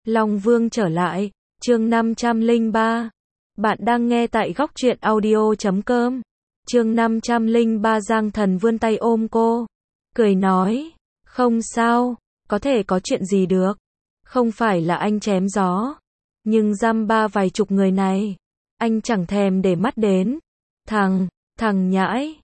Long Vương trở lại, chương 503. Bạn đang nghe tại góc truyện audio.com. Chương 503 Giang Thần vươn tay ôm cô, cười nói, không sao, có thể có chuyện gì được. Không phải là anh chém gió, nhưng dăm ba vài chục người này, anh chẳng thèm để mắt đến. Thằng nhãi,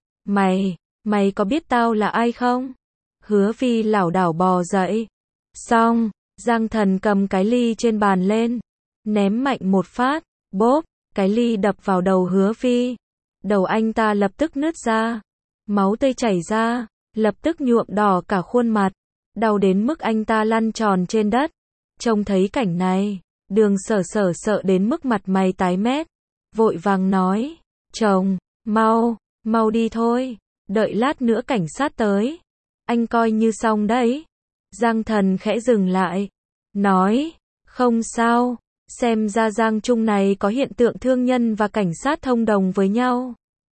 mày có biết tao là ai không? Hứa Phi lảo đảo bò dậy. Xong, Giang Thần cầm cái ly trên bàn lên, ném mạnh một phát, bốp, cái ly đập vào đầu Hứa Phi. Đầu anh ta lập tức nứt ra, máu tươi chảy ra, lập tức nhuộm đỏ cả khuôn mặt, đau đến mức anh ta lăn tròn trên đất. Trông thấy cảnh này, Đường Sở sợ đến mức mặt mày tái mét, vội vàng nói, chồng, mau đi thôi, đợi lát nữa cảnh sát tới, anh coi như xong đấy. Giang Thần khẽ dừng lại, nói, không sao, xem ra Giang Trung này có hiện tượng thương nhân và cảnh sát thông đồng với nhau.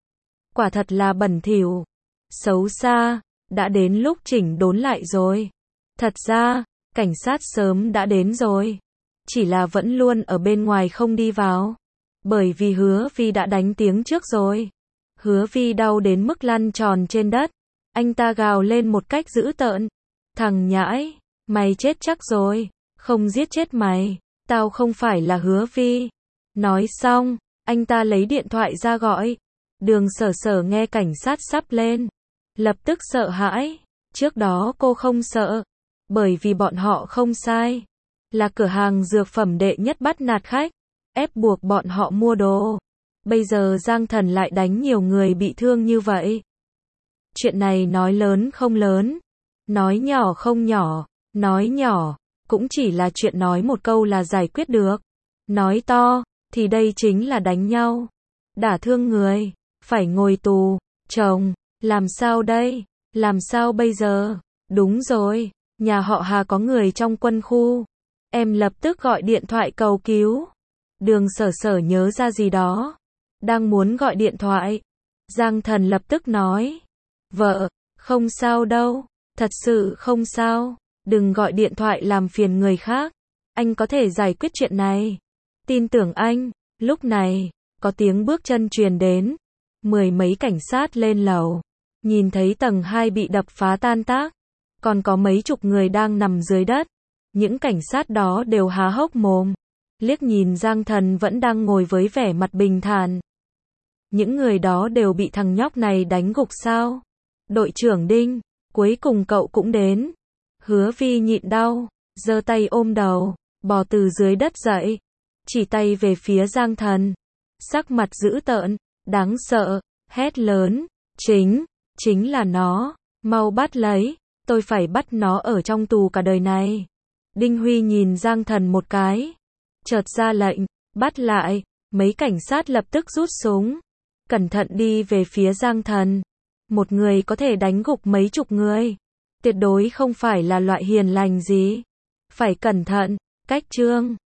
Quả thật là bẩn thỉu, xấu xa, đã đến lúc chỉnh đốn lại rồi. Thật ra, cảnh sát sớm đã đến rồi, chỉ là vẫn luôn ở bên ngoài không đi vào, bởi vì Hứa Phi đã đánh tiếng trước rồi. Hứa Phi đau đến mức lăn tròn trên đất, anh ta gào lên một cách dữ tợn, thằng nhãi, mày chết chắc rồi, không giết chết mày, tao không phải là Hứa Phi. Nói xong, anh ta lấy điện thoại ra gọi. Đường Sở nghe cảnh sát sắp lên, lập tức sợ hãi. Trước đó cô không sợ, bởi vì bọn họ không sai, là cửa hàng dược phẩm đệ nhất bắt nạt khách, ép buộc bọn họ mua đồ. Bây giờ Giang Thần lại đánh nhiều người bị thương như vậy. Chuyện này nói lớn không lớn, nói nhỏ không nhỏ, nói nhỏ cũng chỉ là chuyện nói một câu là giải quyết được. Nói to thì đây chính là đánh nhau, đả thương người, phải ngồi tù. Chồng, làm sao đây? Làm sao bây giờ? Đúng rồi, nhà họ Hà có người trong quân khu. Em lập tức gọi điện thoại cầu cứu. Đường Sở nhớ ra gì đó, đang muốn gọi điện thoại. Giang Thần lập tức nói, vợ, không sao đâu, thật sự không sao, đừng gọi điện thoại làm phiền người khác, anh có thể giải quyết chuyện này, tin tưởng anh. Lúc này, có tiếng bước chân truyền đến, mười mấy cảnh sát lên lầu, nhìn thấy tầng 2 bị đập phá tan tác, còn có mấy chục người đang nằm dưới đất. Những cảnh sát đó đều há hốc mồm, liếc nhìn Giang Thần vẫn đang ngồi với vẻ mặt bình thản. Những người đó đều bị thằng nhóc này đánh gục sao? Đội trưởng Đinh, cuối cùng cậu cũng đến. Hứa Phi nhịn đau, giơ tay ôm đầu, bò từ dưới đất dậy, chỉ tay về phía Giang Thần, sắc mặt dữ tợn, đáng sợ, hét lớn, chính là nó, mau bắt lấy, tôi phải bắt nó ở trong tù cả đời này. Đinh Huy nhìn Giang Thần một cái, chợt ra lệnh, bắt lại. Mấy cảnh sát lập tức rút súng, cẩn thận đi về phía Giang Thần. Một người có thể đánh gục mấy chục người, tuyệt đối không phải là loại hiền lành gì. Phải cẩn thận. Cách chương